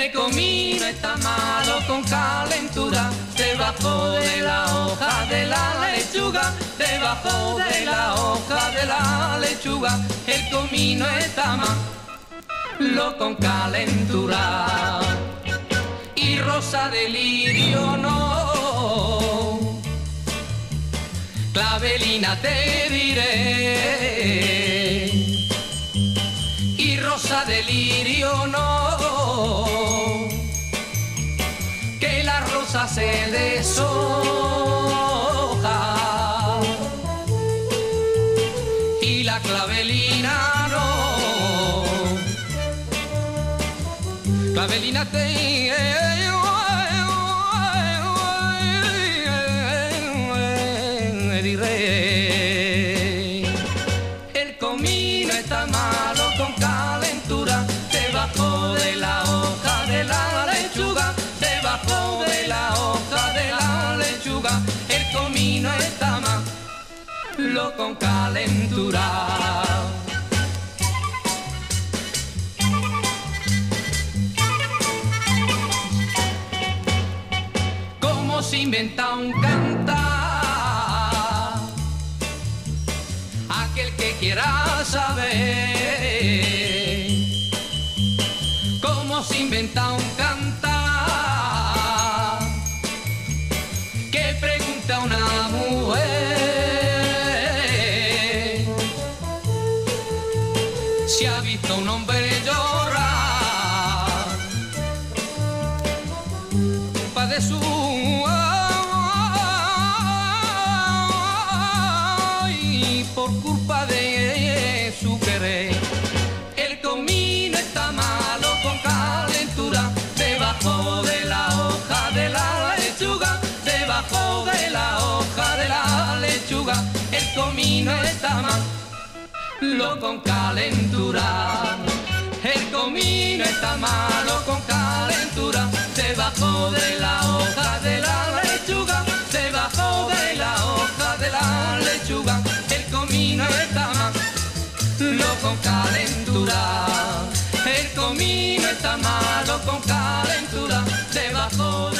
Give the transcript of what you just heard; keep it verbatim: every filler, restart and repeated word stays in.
El comino está malo con calentura, debajo de la hoja de la lechuga, debajo de la hoja de la lechuga. El comino está malo con calentura. Y rosa de lirio no, Clavelina te diré. Y rosa de lirio no, que la rosa se deshoja y la clavelina no. Clavelina te diré. El comino está malo con calentura, debajo de la hoja de la lechuga, debajo de la hoja de la lechuga. El comino está malo con calentura. ¿Cómo se inventa un cantar? Aquel que quiera saber cómo se inventa un cantar, que pregunta una mujer si ha visto un hombre llorar de su ay, por culpa de su querer. El comino está malo con calentura, debajo de la hoja de la lechuga, debajo de la hoja de la lechuga. El comino está malo con calentura. El comino está malo con calentura, debajo de la hoja de la lechuga, debajo de la hoja de la lechuga. El comino está malo con calentura. El comino está malo con calentura, debajo